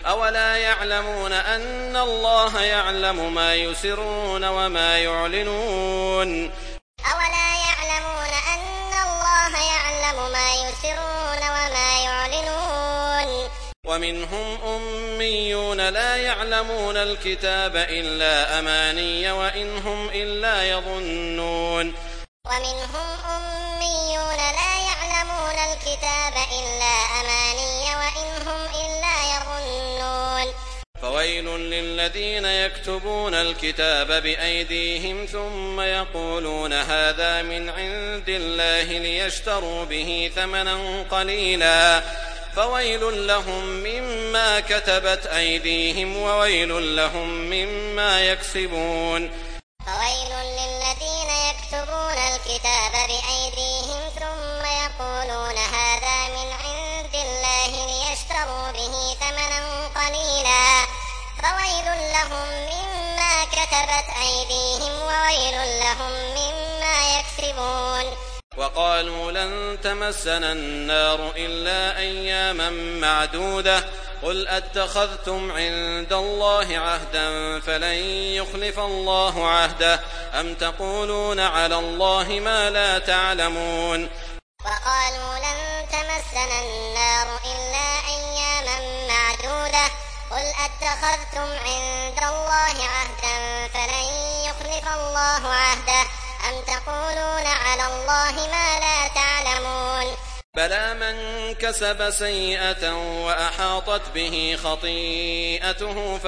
أولا يعلمون أن الله يعلم ما يسرون وما يعلنون أولا يعلمون أن الله يعلم ما يسرون وما يعلنون ومنهم أميون لا يعلمون الكتاب إلا أماني وإن هم إلا يظنون ومنهم أميون لا يعلمون الكتاب إلا أماني وإن هم إلا يظنون فويل للذين يكتبون الكتاب بأيديهم ثم يقولون هذا من عند الله ليشتروا به ثمنا قليلا فويل لهم مما كتبت أيديهم وويل لهم مما يكسبون فويل للذين يكتبون الكتاب بأيديهم ثم يقولون هذا من عند الله ليشتروا به ثمنا قليلا فويل لهم مما كتبت أيديهم وويل لهم مما يكسبون وقالوا لن تمسنا النار إلا أياما معدودة قل أتخذتم عند الله عهدا فلن يخلف الله عهده أم تقولون على الله ما لا تعلمون وقالوا لن تمسنا النار إلا أياما معدودة قل أتخذتم عند الله عهدا فلن يخلف الله عهده أم تقولون على الله ما لا تعلمون بلى من كسب سيئة وأحاطت به خطيئته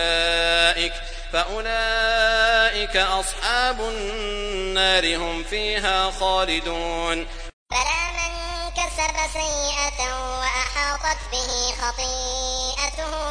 فأولئك أصحاب النار هم فيها خالدون بلى من كسب سيئة وأحاطت به خطيئته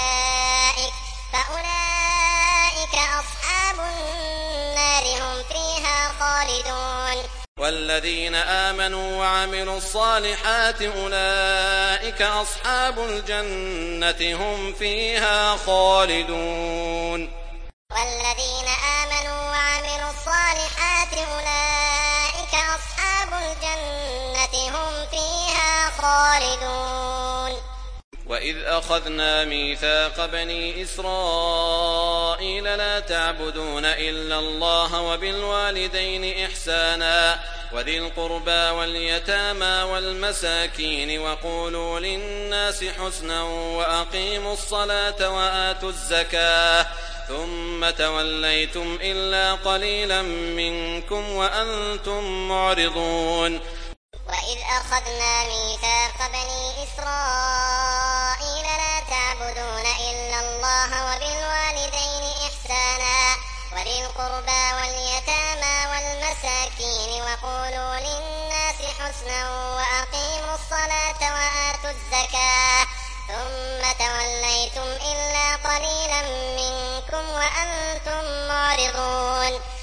فأولئك أصحاب النار هم فيها خالدون والذين آمنوا وعملوا الصالحات أولئك أصحاب الجنة هم فيها خالدون والذين آمنوا وعملوا الصالحات أولئك أصحاب الجنة هم فيها خالدون وإذ أخذنا ميثاق بني إسرائيل لا تعبدون إلا الله وبالوالدين إحسانا وذي القربى واليتامى والمساكين وقولوا للناس حسنا وأقيموا الصلاة وآتوا الزكاة ثم توليتم إلا قليلا منكم وأنتم معرضون وإذ أخذنا ميثاق بني إسرائيل لا تعبدون إلا الله وبالوالدين إحسانا وذي القربى واليتامى والمساكين وقولوا للناس حسنا وأقيموا الصلاة وآتوا الزكاة ثم توليتم إلا قليلا منكم وأنتم معرضون